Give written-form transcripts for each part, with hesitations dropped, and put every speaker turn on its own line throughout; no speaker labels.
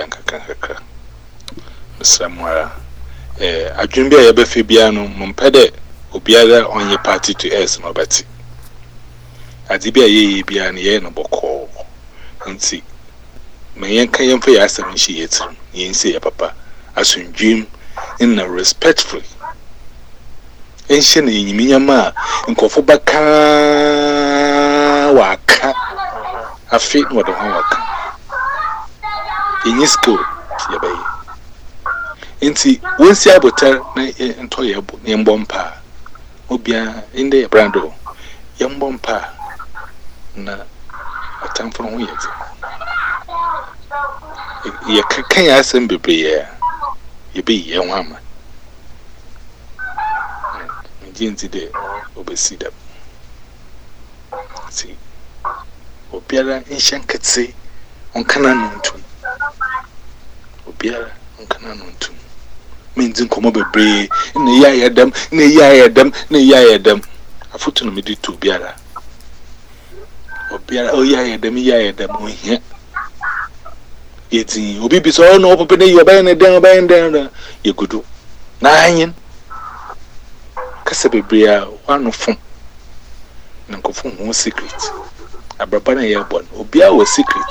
kakra. Somewhere. I dream be a befibiano, Mompede, Obiara on your party to S. Mobati. Adibia ye be an yen of call. And see. My young Kayan for us and she eats him. Yen say, Papa, as soon dream in a respectfully. Ancient in Miyama, and Kofobaka waka. I fit what the homework. In your school, Yabe. Inti, once you have tell and toy young bompa. Obia in the brando. Young bompa. Na a time from weeks. You can't ask him be here. You be young woman. Today, obey them. See, Obiara in Shankatse on Cananuntum. Obiara on Cananuntum means in Comobe, in the Yayadam, in the Yayadam, in the Yayadam. A foot on me to Biara. Obiara, oh Yayadam, oh here. It's in Obi, so no open your band down, you could do 9. Casabria, one of them. Nanko from one secret. A brabana airborne, Obia was secret.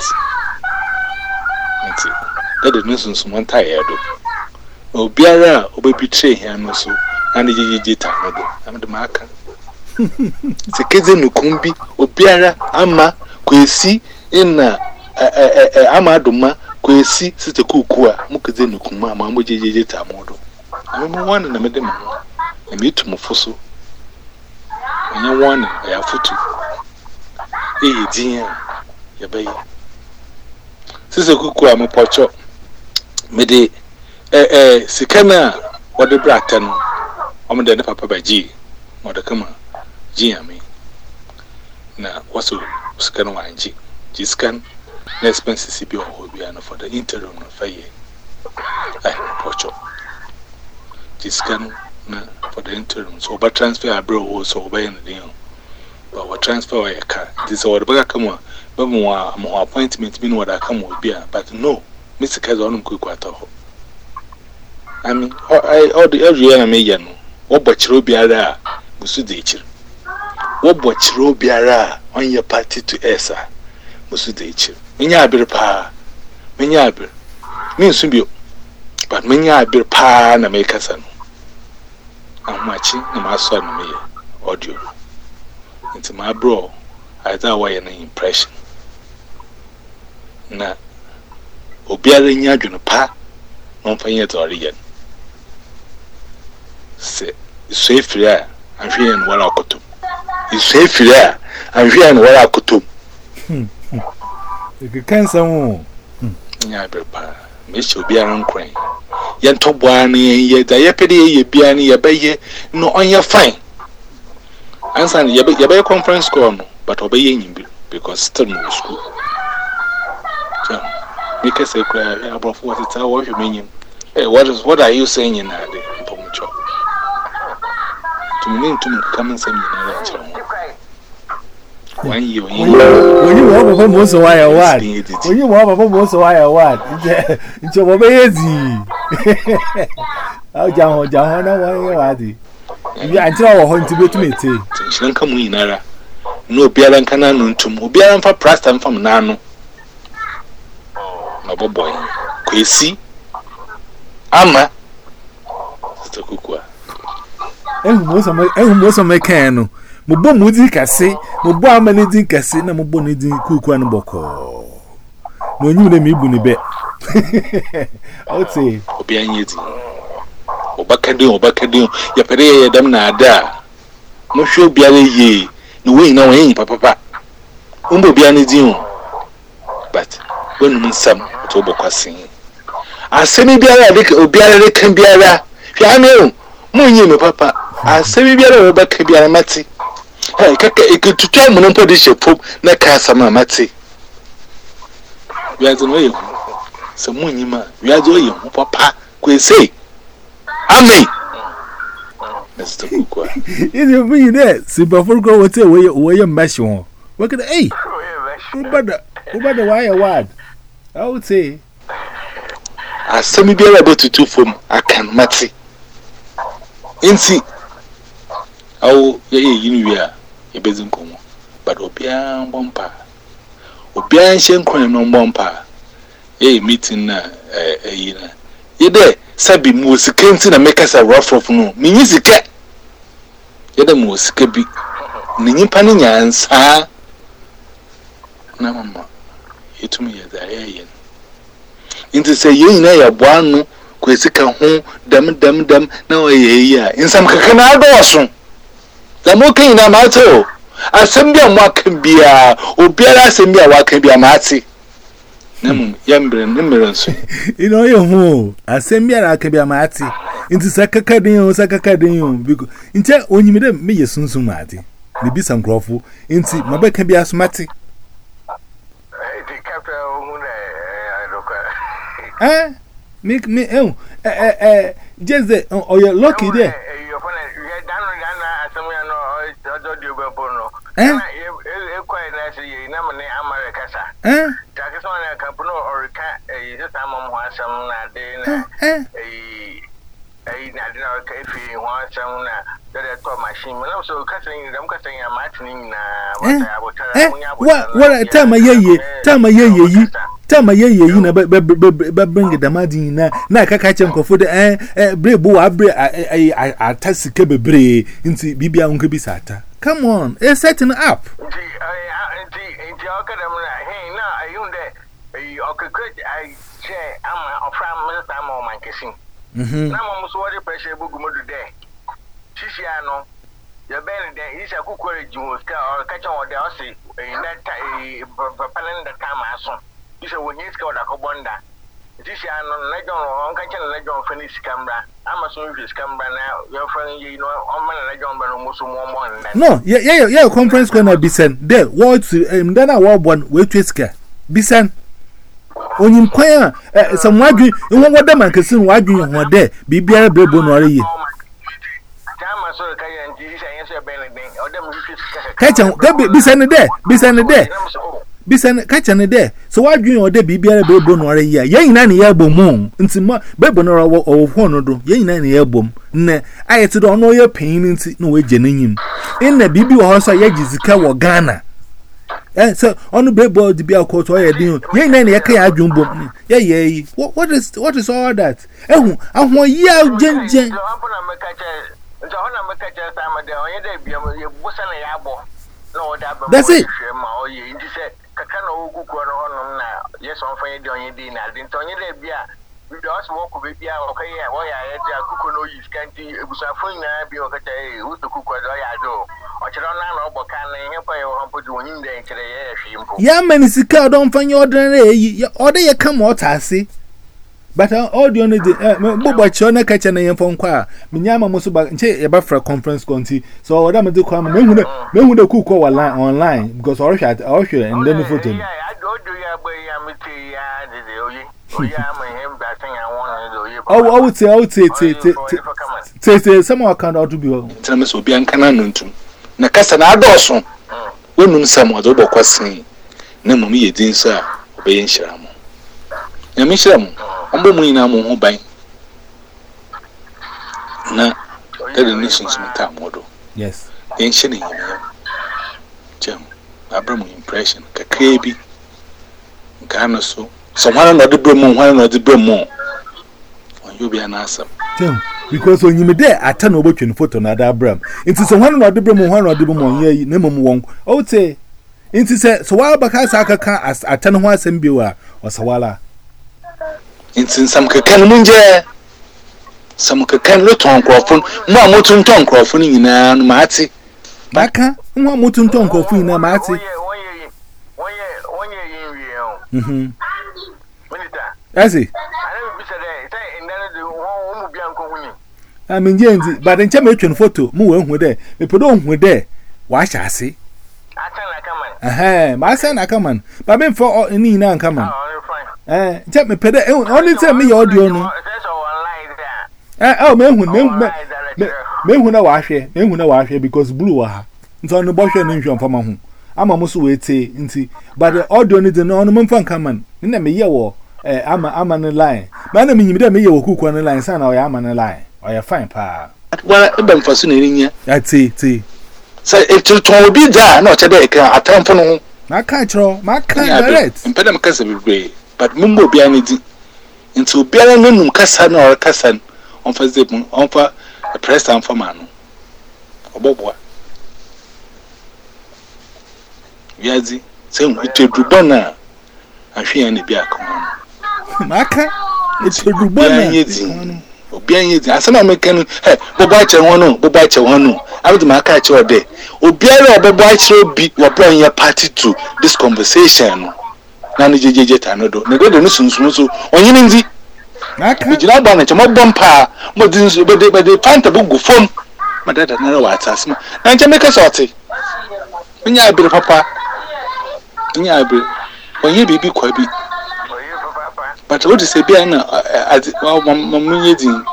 That the nuisance one tired. Obiara, Obi betray him also, and the Jita. I'm the marker. It's a kid in Nukumbi, Obiara, Ama, Kwesi, in Amaduma, Kwesi, Sister Kukua, Mukazin Nukuma, Mamuji Jita model. I'm one in the middle. I meet to Mufoso. And you want I have foot. Dear, your baby. Sister Cuckoo, I'm a pocho. Mede, Sikana, or the Bratton, or the Papa by G, or the Kama, G. I mean. Now, what's so scan one G? G scan, next expenses be or be for the interim of fire. Pocho. G scan. For the interim, so but transfer a bro also obeying the deal. But what transfer a car? This or the back come on, but more appointment mean what I come with beer, but no, Mr. Kazon could quite all. I mean, all the every enemy, what but Robiara, Musu Dacher. What but Robiara on your party to Esa, Musu Dacher. Minya pa, Minya means to but Minya pa and make us. I'm watching my son me audio into my bro. I thought why an impression. Na Obiara Yadun pa, non fayet or again. Say, safe there, and fear and what I could do. It's safe there, and fear and what I could do.
You can't say more.
Yaberpa, Miss Obiara Crane. Yan top one, ye diapedy, ye biani, ye bay, no on your fine. Answer your conference call, but obeying you because still no school. So, make us a cry above what it's our meaning. Hey, what are you saying in that day? To mean to come and send me another. When you
want to most of why what? When you want to most of why what? It's over easy. I'll jump on why you are going to be to me.
She come in. No beer and canon to Mobian for Preston from Nano. No boy. Quasi Ama Sister Kukua.
Most of my canoe. Mubo muzika se, mubo amani kase na mubo ni kuku anu boko. No nyu na mi bu ni be. I would say
obi anyedi. Obakadin, ya pere ya dam na ada. Mo hwe obi ara ye, no we na wen papa. Umbo obi anedi o. But when mun sam to bokwase. Asemi biara de obi ara de kan biara. Hwe ame o, mo nyi me papa. Asemi biara we baka biara mati. Hey, kaka ikututua munumpo di shepop na kasa mati. We are no so munyima. We are doing papa. Kwe say. Amen. Mr. Kukwa.
Is you mean that? Simple for go what say where you mesh on. What can hey? Who better why a word? I would say
asemi biara about to form akan mate inti awo ye yin wi a e bezin komo but obia bompa obia nshen kwan no bompa meeting na yina yede sabi mu sikanti na make us a rough no minyi sika yede mu sika bi ni nyimpa ni nyansa na mama yetumi ye da yen inti say yin na ya boanu ko sika ho dam na o ye ya insam kaka na adoso da mo kan na mato asem bia mo akan bia obiara asem bia wa kan bia mate nemu yambre so
ino ye hu asem bia aka bia mate inti sakaka den because inti onyimide me ye sunsun mate me bi sankrofo inti mabeka bia smate me just the oh you lucky there what time ye Tama ye na bring the madin na kaka chenkofo de brebo abre atasike bebre nti bibia unke bisata. Come on, it's setting up.
You say when he's got a cobonda, this year no legend on catching a legend finish camera. I'm assuming this camera now. Your friend, you know, on my legend, but almost more.
No, yeah, conference gonna be sent there. What then I want one way to escape. Be sent. On him choir, some wagging, and what the man can see wagging one there, be beer brebo nor ye. Catch on, be sent there. Bisan kachane there so wadwin ode bibiara bebo no are ya yen na ne yabom nti bebo no o hono do yen na ne yabom ne ayete do no ye pain nti no we genanyim na bibi wo so ya gizika wo Ghana so onu bebo di bia ko to ye din yen na ne yaka ya adwun bom ye what is all that ehun ahon ya gengen that's it. Yes, on fire doing dinner. Didn't Tony Lebia. We just walk with Bia, okay, I had a cook no use can't it was a phone. Be okay, who's the cook was I do. Or Chilana, but can help you put you in there to the air. Yeah, man, it's a cow, don't find your order you come out, I see. But all the only Bobo Chona catch an phone choir. Minyama Musuba about for a conference conti. So what I'm do come, men who the cook online because or and then the photo. I would say, someone can't out to be.
Thomas will be uncanoned. Nakasana Dawson. Women some other book was saying, no, me, a din, sir, obeying Sharam. Yamisham, Umbuina Mubai. Na, the nation's model.
Yes,
ancient Jam, Abraham impression, Kakabi, Ghana so. Someone not the Bremon, one not the Bremon. You'll be an answer. Because when you made there, I turn over to photo another Abram. Into someone not the Bremon, one or the Bremon, ye, Nemum won't. Oh, say, into say, so while Bakasaka as a ten horse and Biwa or Sawala. Into some Kakan Munja, some Kakan Luton Crawford, more Mutton Tongue Crawford in Mati. Baka, more Mutton Tongue Crawford in Mati. As it. I mean, James, but in Champion photo, move with there. We put on with there. Why shall I see? My son, I come on. But I'm for any now come on. Tell me, Peter, only tell me your audio. Oh, men when I wash here, men when I wash here because blue are. It's on the bush and from home. I'm almost waiting, but the audio needs an ornament from common. In a year war. I'm on the line.
Man, me dem me wo kuku on line san or ya man line. Or ya fine pa.
Well, even for soon,
I see.
Say it to be there, not today. I time for no.
My control, my direct.
And Pedam Castle Bray, but Mumbo Bianity into Bianum Cassan or Cassan on for zip on for a press down for man. Or Bobo. Yazi, same with your Dubona. I fear any beer come on.
Maka, it's a Dubona.
Obianye di asana meken eh bobo ache wonu I would make a cho de obiara obobo ache bi wo plan ya party to this conversation na ni jejeje tanodo ne do no sunsun so onye ndi
Maka
jira ba na chemo bompa mo din so be de fanta bugu fom madada na wa atasma na nche make sorti nya abire papa nya abire onye bibi kwa bi. But what is a piano as Mamma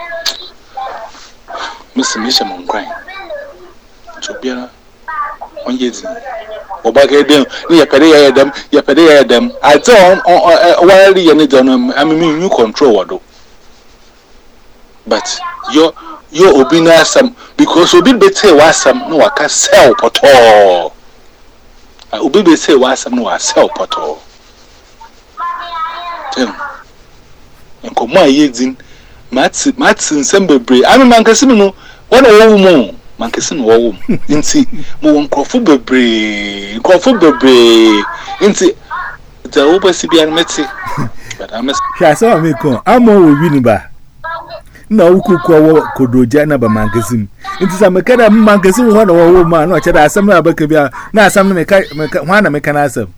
Mr. Mishaman crying to be on Yezi or back at them, near Perea them. I don't while you need on I mean, you control. But your Obina some because Obi better was some no I can sell at all. Obi say was some no I sell at all. And come my years Matson Sembebre. I mean, Mancasino, what a woman, Mancasino, in see, Moon Cofubebre, into the Oba Sibian Metsi. But I must.
I saw me come. I'm more winning by. No, could do Jana by Mancassim. It is a mechanic Mancassim, one or woman, or Chada, some of Bakabia, now some mechanism.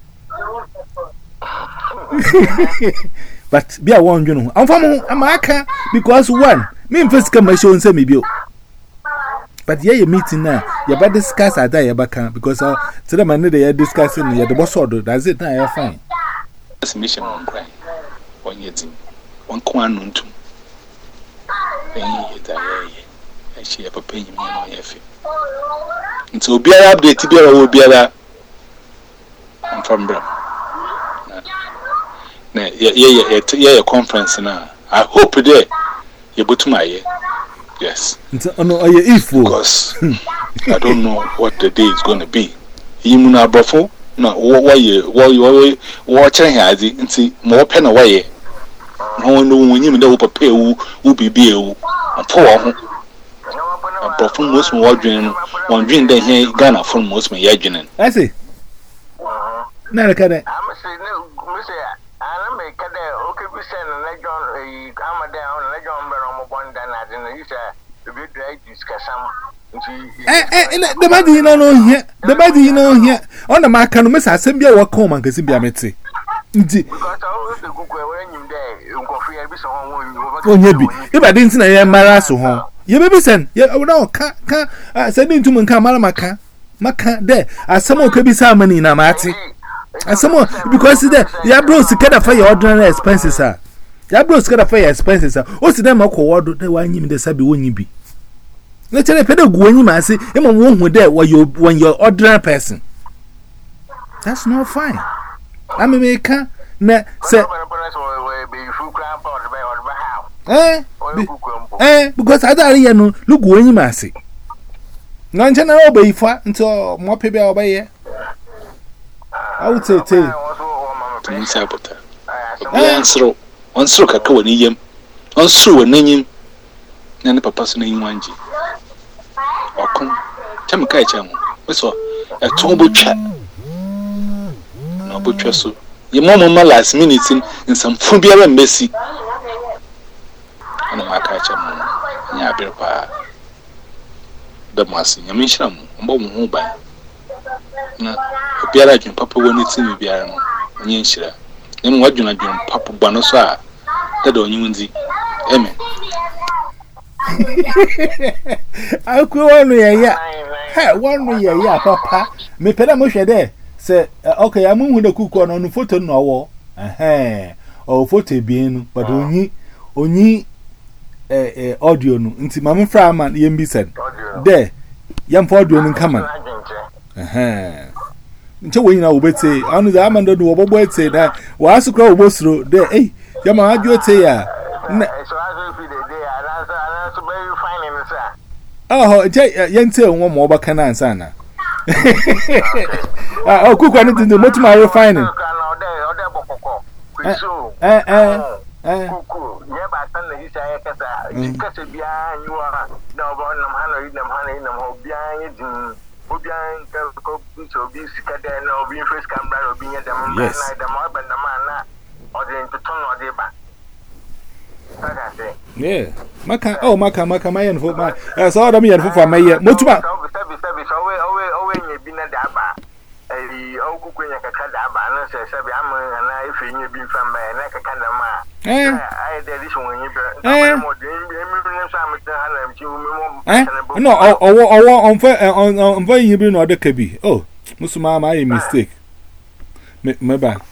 But be a one, you know. I'm from America because one, me first come my show and say me bill. But yeah, you meeting now. You better discuss at that back because to the man they are discussing the boss order. That's it now. You're fine.
That's mission on cry. 1 year, 1 quan to I see a pay me on your feet. And so be an update to be a will be a I'm from Bram. Yeah, conference now. I hope today you go to my year. Yes. Because I don't know what the day is going to be. You know, Buffalo. No, why you watching here? See, more pen away. No one when you know pay who be beer and poor. Buffalo most wondering that he Ghana from most my yagin.
I see. Never can it.
Okay, we send a leg on a hammer down, a leg on Baron than I didn't use a bit right discuss some.
The body you know here, the body you know here. On the mark, can miss Assembly or come and Cassibia Metsi. Because I was the good when you there, you go free every song. If I didn't say I am Marasso home, you may be sent. Yeah, no, can't send to Mancamaka. Maka there, as some could be some money in a marty. And someone because there, your bros to get a fire ordinary expenses, sir. Your bros get a fire expenses, sir. What's the name of what they want you to say when you be? Let's tell a pedagogue when you might say, I'm a woman with that when you're ordinary person. That's not fine. I'm a maker, say, because I don't know, look when you might say. None can obey for until more people obey. I would say, Sabota. On stroke a co name, on so a name, and the papa's name 1G. Or come, Tamaka, what's all a tombo chat. No butcher so. Your mamma last minute in some phobia and messy. And my catcher, Yabba. The massing, a mission, bomb home by. Biara jun papa woni timi biara no nyi nhyira emu wadwuna jun papa bano so a dada onyunzi amen akwa wonu ya ha wonu ya papa me peda mo hwede se okay amu hu da kuku no no photo no wo o photo bienu but onyi audio no nti mamu fra man yembi said there yam for audio no come nche we na obete anu da amando do obobo ete na wa asukra obosro de Yama, I do say,
so I will be the day, and answer very fine in the sir.
Oh, Yente, one more back and sana. Oh, cook anything to go to my refining.
Cuckoo, never send the Isaiah Cassa, you are no one, honey, them honey, no behind Obian so be sick there, no being first camera or being at the man, the mob and the man, or the entertainment or the back.
Yeah, Maka, my and for my, I saw them here for my year. Mutuba,
service away, been at the old cook when you can cut that balance, and I feel you be from my neck, a kind of man. I did this one,
on very you been or the cabby. Oh, Musuma, my mistake. Meba.